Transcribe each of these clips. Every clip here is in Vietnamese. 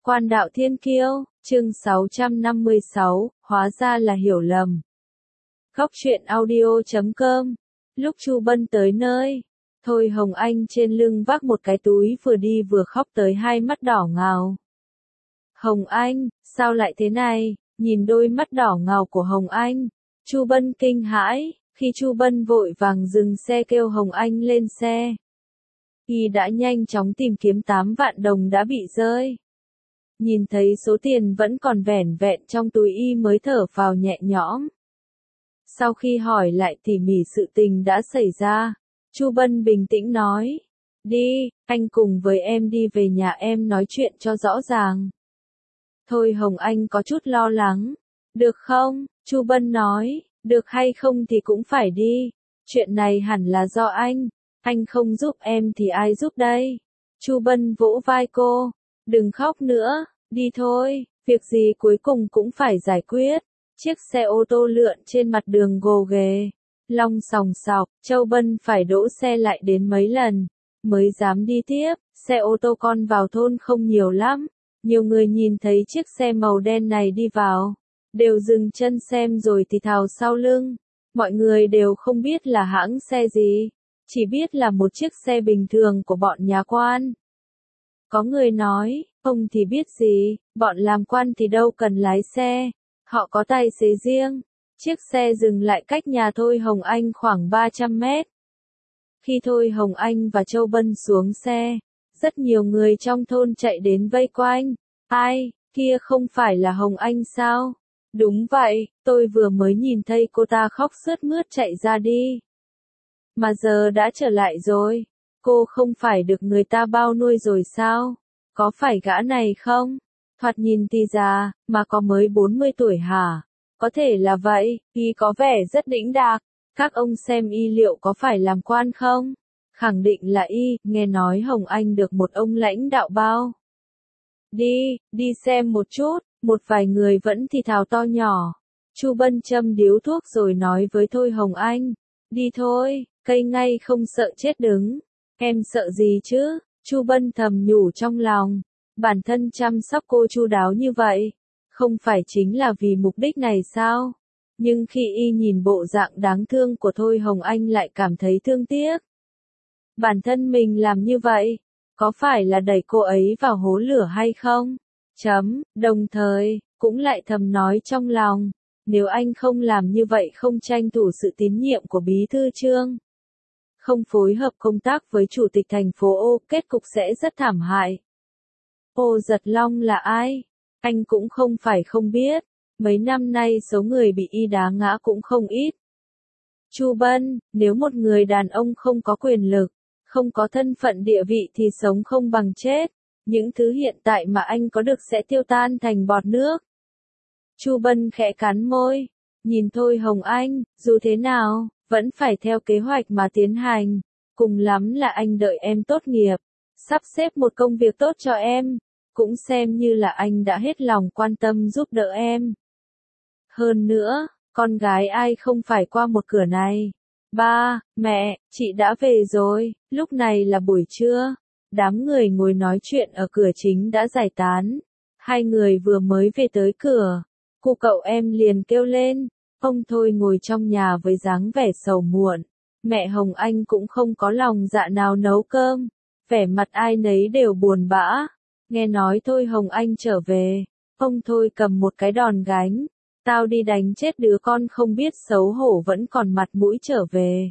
Quan đạo thiên kiêu, chương 656, hóa ra là hiểu lầm. Góc truyện audio.com. Lúc Chu Bân tới nơi, Thôi Hồng Anh trên lưng vác một cái túi vừa đi vừa khóc tới hai mắt đỏ ngầu. Hồng Anh, sao lại thế này? Nhìn đôi mắt đỏ ngầu của Hồng Anh, Chu Bân kinh hãi, khi Chu Bân vội vàng dừng xe kêu Hồng Anh lên xe. Y đã nhanh chóng tìm kiếm 8 vạn đồng đã bị rơi. Nhìn thấy số tiền vẫn còn vẻn vẹn trong túi y mới thở phào nhẹ nhõm. Sau khi hỏi lại tỉ mỉ sự tình đã xảy ra, Chu Bân bình tĩnh nói, đi, anh cùng với em đi về nhà em nói chuyện cho rõ ràng. Thôi Hồng Anh có chút lo lắng, được không? Chu Bân nói, được hay không thì cũng phải đi, chuyện này hẳn là do anh không giúp em thì ai giúp đây? Chu Bân vỗ vai cô, đừng khóc nữa, đi thôi, việc gì cuối cùng cũng phải giải quyết. Chiếc xe ô tô lượn trên mặt đường gồ ghề, long sòng sọc, Châu Bân phải đỗ xe lại đến mấy lần, mới dám đi tiếp, xe ô tô con vào thôn không nhiều lắm, nhiều người nhìn thấy chiếc xe màu đen này đi vào, đều dừng chân xem rồi thì thào sau lưng, mọi người đều không biết là hãng xe gì, chỉ biết là một chiếc xe bình thường của bọn nhà quan. Có người nói, ông thì biết gì, bọn làm quan thì đâu cần lái xe. Họ có tài xế riêng. Chiếc xe dừng lại cách nhà Thôi Hồng Anh khoảng 300 mét. Khi Thôi Hồng Anh và Châu Bân xuống xe, rất nhiều người trong thôn chạy đến vây quanh. Ai, kia không phải là Hồng Anh sao? Đúng vậy, tôi vừa mới nhìn thấy cô ta khóc sướt mướt chạy ra đi. Mà giờ đã trở lại rồi. Cô không phải được người ta bao nuôi rồi sao? Có phải gã này không? Thoạt nhìn thì già, mà có mới 40 tuổi hả? Có thể là vậy, y có vẻ rất đĩnh đạc. Các ông xem y liệu có phải làm quan không? Khẳng định là y, nghe nói Hồng Anh được một ông lãnh đạo bao. Đi xem một chút, một vài người vẫn thì thào to nhỏ. Chu Bân châm điếu thuốc rồi nói với Thôi Hồng Anh, đi thôi, cây ngay không sợ chết đứng. Em sợ gì chứ? Chu Bân thầm nhủ trong lòng. Bản thân chăm sóc cô chu đáo như vậy, không phải chính là vì mục đích này sao? Nhưng khi y nhìn bộ dạng đáng thương của Thôi Hồng Anh lại cảm thấy thương tiếc. Bản thân mình làm như vậy, có phải là đẩy cô ấy vào hố lửa hay không? Đồng thời, cũng lại thầm nói trong lòng, nếu anh không làm như vậy không tranh thủ sự tín nhiệm của bí thư Trương, không phối hợp công tác với chủ tịch thành phố Ô, kết cục sẽ rất thảm hại. Ô Giật Long là ai? Anh cũng không phải không biết, mấy năm nay số người bị y đá ngã cũng không ít. Chu Bân, nếu một người đàn ông không có quyền lực, không có thân phận địa vị thì sống không bằng chết, những thứ hiện tại mà anh có được sẽ tiêu tan thành bọt nước. Chu Bân khẽ cắn môi, nhìn Thôi Hồng Anh, dù thế nào, vẫn phải theo kế hoạch mà tiến hành, cùng lắm là anh đợi em tốt nghiệp, sắp xếp một công việc tốt cho em. Cũng xem như là anh đã hết lòng quan tâm giúp đỡ em. Hơn nữa, con gái ai không phải qua một cửa này. Ba, mẹ, chị đã về rồi, lúc này là buổi trưa. Đám người ngồi nói chuyện ở cửa chính đã giải tán. Hai người vừa mới về tới cửa. Cô cậu em liền kêu lên. Ông Thôi ngồi trong nhà với dáng vẻ sầu muộn. Mẹ Hồng Anh cũng không có lòng dạ nào nấu cơm. Vẻ mặt ai nấy đều buồn bã. Nghe nói Thôi Hồng Anh trở về, ông Thôi cầm một cái đòn gánh, tao đi đánh chết đứa con không biết xấu hổ vẫn còn mặt mũi trở về.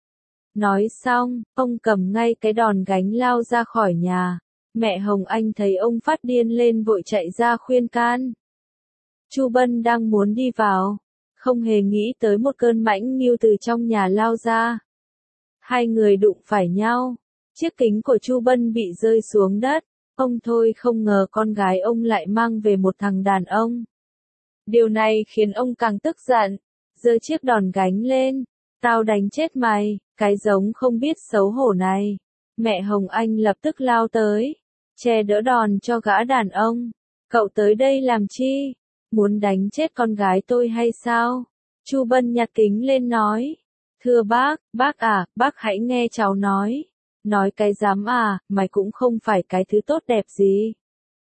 Nói xong, ông cầm ngay cái đòn gánh lao ra khỏi nhà, mẹ Hồng Anh thấy ông phát điên lên vội chạy ra khuyên can. Chu Bân đang muốn đi vào, không hề nghĩ tới một cơn mãnh nghiêu từ trong nhà lao ra. Hai người đụng phải nhau, chiếc kính của Chu Bân bị rơi xuống đất. Ông Thôi không ngờ con gái ông lại mang về một thằng đàn ông. Điều này khiến ông càng tức giận, giơ chiếc đòn gánh lên, tao đánh chết mày, cái giống không biết xấu hổ này. Mẹ Hồng Anh lập tức lao tới, che đỡ đòn cho gã đàn ông. Cậu tới đây làm chi? Muốn đánh chết con gái tôi hay sao? Chu Bân nhặt kính lên nói, thưa bác à, bác hãy nghe cháu nói. Nói cái dám à, mày cũng không phải cái thứ tốt đẹp gì.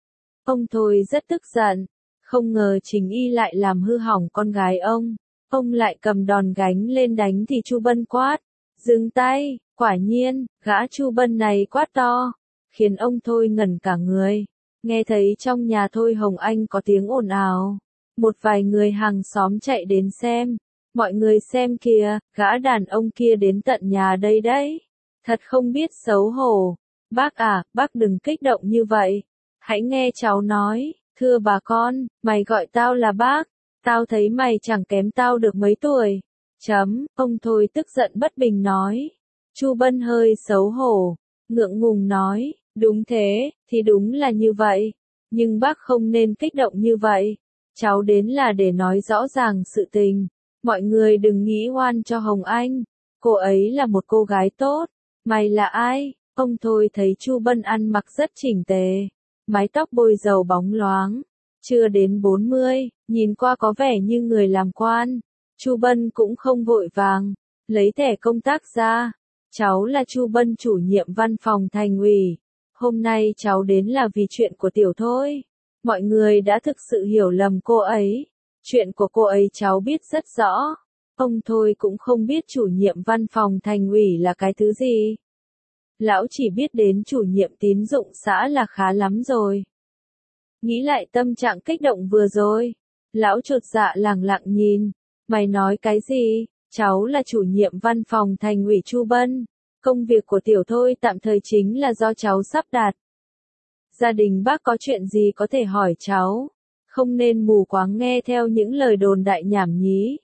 Ông Thôi rất tức giận, không ngờ Trình Y lại làm hư hỏng con gái ông. Ông lại cầm đòn gánh lên đánh thì Chu Bân quát, dừng tay, quả nhiên, gã Chu Bân này quát to, khiến ông Thôi ngẩn cả người. Nghe thấy trong nhà Thôi Hồng Anh có tiếng ồn ào, một vài người hàng xóm chạy đến xem. Mọi người xem kìa, gã đàn ông kia đến tận nhà đây đấy. Thật không biết xấu hổ. Bác à, bác đừng kích động như vậy. Hãy nghe cháu nói, thưa bà con, mày gọi tao là bác. Tao thấy mày chẳng kém tao được mấy tuổi. Ông Thôi tức giận bất bình nói. Chu Bân hơi xấu hổ, ngượng ngùng nói, đúng thế, thì đúng là như vậy. Nhưng bác không nên kích động như vậy. Cháu đến là để nói rõ ràng sự tình. Mọi người đừng nghĩ oan cho Hồng Anh. Cô ấy là một cô gái tốt. Mày là ai? Ông Thôi thấy Chu Bân ăn mặc rất chỉnh tề. Mái tóc bôi dầu bóng loáng. Chưa đến 40, nhìn qua có vẻ như người làm quan. Chu Bân cũng không vội vàng. Lấy thẻ công tác ra. Cháu là Chu Bân, chủ nhiệm văn phòng thành ủy. Hôm nay cháu đến là vì chuyện của Tiểu Thôi. Mọi người đã thực sự hiểu lầm cô ấy. Chuyện của cô ấy cháu biết rất rõ. Ông Thôi cũng không biết chủ nhiệm văn phòng thành ủy là cái thứ gì. Lão chỉ biết đến chủ nhiệm tín dụng xã là khá lắm rồi. Nghĩ lại tâm trạng kích động vừa rồi. Lão chột dạ lẳng lặng nhìn. Mày nói cái gì? Cháu là chủ nhiệm văn phòng thành ủy Chu Bân. Công việc của Tiểu Thôi tạm thời chính là do cháu sắp đặt. Gia đình bác có chuyện gì có thể hỏi cháu. Không nên mù quáng nghe theo những lời đồn đại nhảm nhí.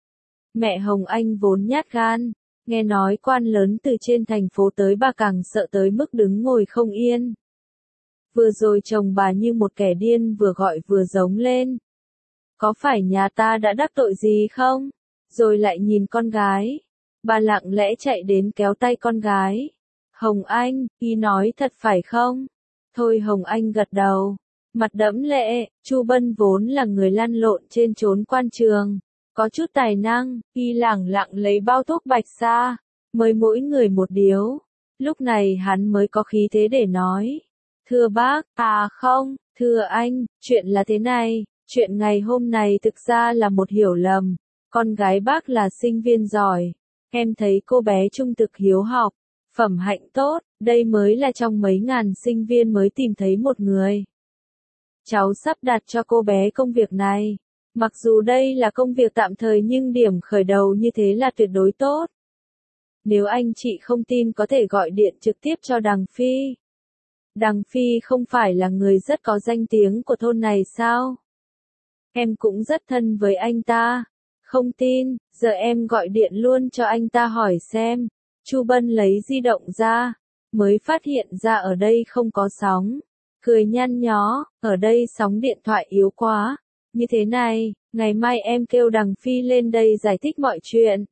Mẹ Hồng Anh vốn nhát gan, nghe nói quan lớn từ trên thành phố tới bà càng sợ tới mức đứng ngồi không yên. Vừa rồi chồng bà như một kẻ điên vừa gọi vừa giống lên. Có phải nhà ta đã đắc tội gì không? Rồi lại nhìn con gái. Bà lặng lẽ chạy đến kéo tay con gái. Hồng Anh, ý nói thật phải không? Thôi Hồng Anh gật đầu. Mặt đẫm lệ, Chu Bân vốn là người lăn lộn trên chốn quan trường. Có chút tài năng, y lẳng lặng lấy bao thuốc bạch ra, mời mỗi người một điếu. Lúc này hắn mới có khí thế để nói. Thưa bác, à không, thưa anh, chuyện là thế này, chuyện ngày hôm này thực ra là một hiểu lầm. Con gái bác là sinh viên giỏi, em thấy cô bé trung thực hiếu học, phẩm hạnh tốt, đây mới là trong mấy ngàn sinh viên mới tìm thấy một người. Cháu sắp đặt cho cô bé công việc này. Mặc dù đây là công việc tạm thời nhưng điểm khởi đầu như thế là tuyệt đối tốt. Nếu anh chị không tin có thể gọi điện trực tiếp cho Đằng Phi. Đằng Phi không phải là người rất có danh tiếng của thôn này sao? Em cũng rất thân với anh ta. Không tin, giờ em gọi điện luôn cho anh ta hỏi xem. Chu Bân lấy di động ra, mới phát hiện ra ở đây không có sóng. Cười nhăn nhó, ở đây sóng điện thoại yếu quá. Như thế này, ngày mai em kêu Đằng Phi lên đây giải thích mọi chuyện.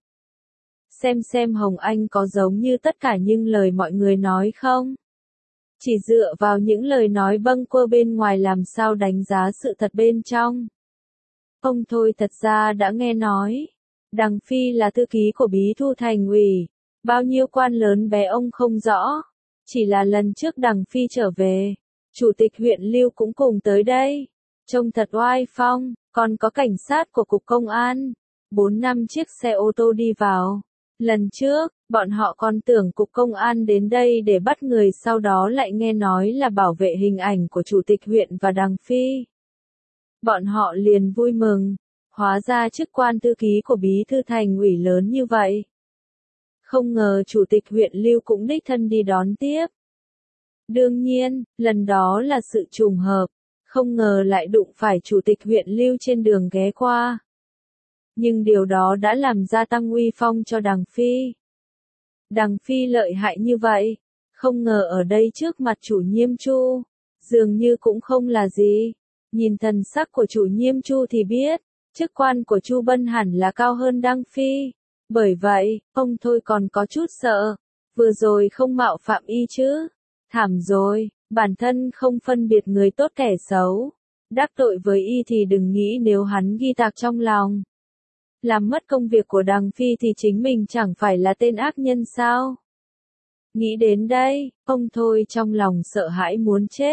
Xem Hồng Anh có giống như tất cả những lời mọi người nói không? Chỉ dựa vào những lời nói bâng quơ bên ngoài làm sao đánh giá sự thật bên trong. Ông Thôi thật ra đã nghe nói. Đằng Phi là thư ký của bí thư thành ủy. Bao nhiêu quan lớn bé ông không rõ. Chỉ là lần trước Đằng Phi trở về, chủ tịch huyện Lưu cũng cùng tới đây. Trông thật oai phong, còn có cảnh sát của cục công an. 4-5 chiếc xe ô tô đi vào. Lần trước, bọn họ còn tưởng cục công an đến đây để bắt người, sau đó lại nghe nói là bảo vệ hình ảnh của chủ tịch huyện và Đằng Phi. Bọn họ liền vui mừng, hóa ra chức quan thư ký của bí thư thành ủy lớn như vậy. Không ngờ chủ tịch huyện Lưu cũng đích thân đi đón tiếp. Đương nhiên, lần đó là sự trùng hợp. Không ngờ lại đụng phải chủ tịch huyện Lưu trên đường ghé qua. Nhưng điều đó đã làm gia tăng uy phong cho Đằng Phi. Đằng Phi lợi hại như vậy, không ngờ ở đây trước mặt chủ nhiệm Chu, dường như cũng không là gì. Nhìn thần sắc của chủ nhiệm Chu thì biết, chức quan của Chu Bân hẳn là cao hơn Đằng Phi. Bởi vậy, ông Thôi còn có chút sợ, vừa rồi không mạo phạm y chứ. Thảm rồi. Bản thân không phân biệt người tốt kẻ xấu. Đắc tội với y thì đừng nghĩ nếu hắn ghi tạc trong lòng. Làm mất công việc của Đằng Phi thì chính mình chẳng phải là tên ác nhân sao? Nghĩ đến đây, ông Thôi trong lòng sợ hãi muốn chết.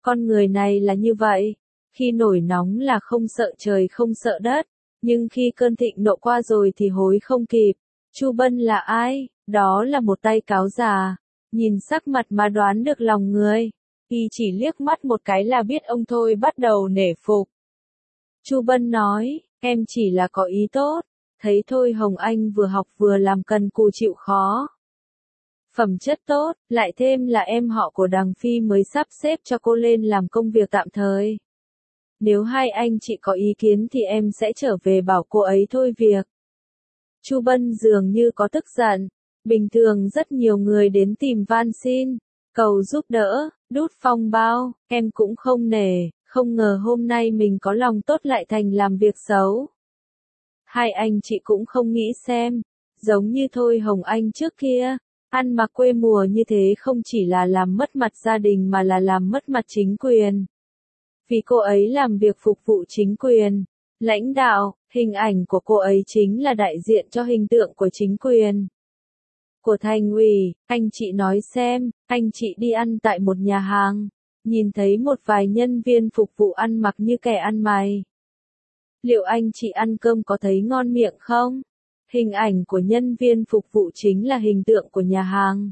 Con người này là như vậy, khi nổi nóng là không sợ trời không sợ đất, nhưng khi cơn thịnh nộ qua rồi thì hối không kịp. Chu Bân là ai? Đó là một tay cáo già, nhìn sắc mặt mà đoán được lòng người. Y chỉ liếc mắt một cái là biết ông thôi bắt đầu nể phục. Chu Bân nói, em chỉ là có ý tốt, thấy Thôi Hồng Anh vừa học vừa làm cần cù chịu khó. Phẩm chất tốt, lại thêm là em họ của Đằng Phi mới sắp xếp cho cô lên làm công việc tạm thời. Nếu hai anh chị có ý kiến thì em sẽ trở về bảo cô ấy thôi việc. Chu Bân dường như có tức giận, bình thường rất nhiều người đến tìm van xin, cầu giúp đỡ, đút phong bao, em cũng không nể, không ngờ hôm nay mình có lòng tốt lại thành làm việc xấu. Hai anh chị cũng không nghĩ xem, giống như Thôi Hồng Anh trước kia, ăn mặc quê mùa như thế không chỉ là làm mất mặt gia đình mà là làm mất mặt chính quyền. Vì cô ấy làm việc phục vụ chính quyền, lãnh đạo, hình ảnh của cô ấy chính là đại diện cho hình tượng của chính quyền. Của thành ủy, anh chị nói xem, anh chị đi ăn tại một nhà hàng, nhìn thấy một vài nhân viên phục vụ ăn mặc như kẻ ăn mày. Liệu anh chị ăn cơm có thấy ngon miệng không? Hình ảnh của nhân viên phục vụ chính là hình tượng của nhà hàng.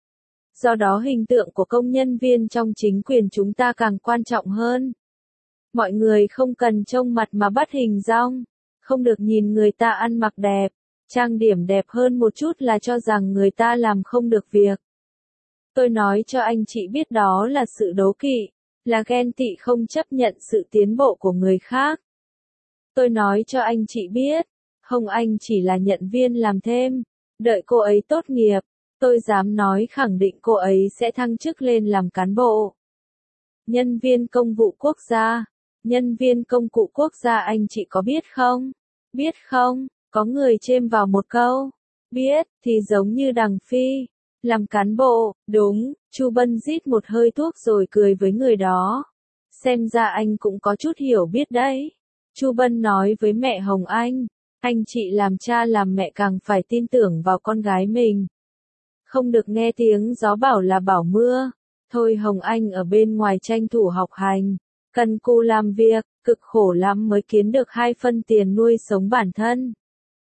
Do đó hình tượng của công nhân viên trong chính quyền chúng ta càng quan trọng hơn. Mọi người không cần trông mặt mà bắt hình dong, không được nhìn người ta ăn mặc đẹp, trang điểm đẹp hơn một chút là cho rằng người ta làm không được việc. Tôi nói cho anh chị biết đó là sự đố kỵ, là ghen tị không chấp nhận sự tiến bộ của người khác. Tôi nói cho anh chị biết, Hồng Anh chỉ là nhận viên làm thêm, đợi cô ấy tốt nghiệp, tôi dám nói khẳng định cô ấy sẽ thăng chức lên làm cán bộ. Nhân viên công vụ quốc gia, nhân viên công cụ quốc gia anh chị có biết không? Biết không? Có người chêm vào một câu. Biết, thì giống như Đằng Phi. Làm cán bộ, đúng, Chu Bân rít một hơi thuốc rồi cười với người đó. Xem ra anh cũng có chút hiểu biết đấy. Chu Bân nói với mẹ Hồng anh chị làm cha làm mẹ càng phải tin tưởng vào con gái mình. Không được nghe tiếng gió bảo là bảo mưa. Thôi Hồng Anh ở bên ngoài tranh thủ học hành, cần cù làm việc, cực khổ lắm mới kiếm được 2 phân tiền nuôi sống bản thân.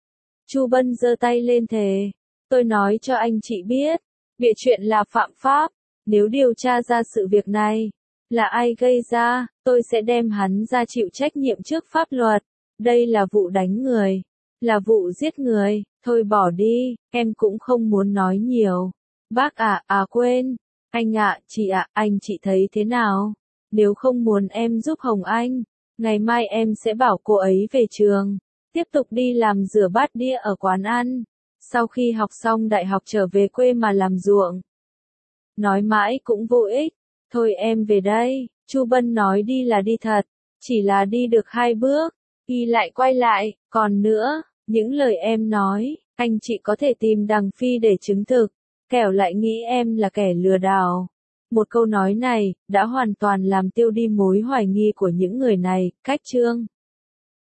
Chu Bân giơ tay lên thề, tôi nói cho anh chị biết, bịa chuyện là phạm pháp, nếu điều tra ra sự việc này, là ai gây ra, tôi sẽ đem hắn ra chịu trách nhiệm trước pháp luật. Đây là vụ đánh người, là vụ giết người, thôi bỏ đi, em cũng không muốn nói nhiều. Bác quên, anh chị anh chị thấy thế nào? Nếu không muốn em giúp Hồng Anh, ngày mai em sẽ bảo cô ấy về trường, tiếp tục đi làm rửa bát đĩa ở quán ăn, sau khi học xong đại học trở về quê mà làm ruộng. Nói mãi cũng vô ích, thôi em về đây. Chu Bân nói đi là đi thật, chỉ là đi được 2 bước, y lại quay lại, còn nữa, những lời em nói, anh chị có thể tìm Đằng Phi để chứng thực, kẻo lại nghĩ em là kẻ lừa đảo. Một câu nói này, đã hoàn toàn làm tiêu đi mối hoài nghi của những người này, cách chương.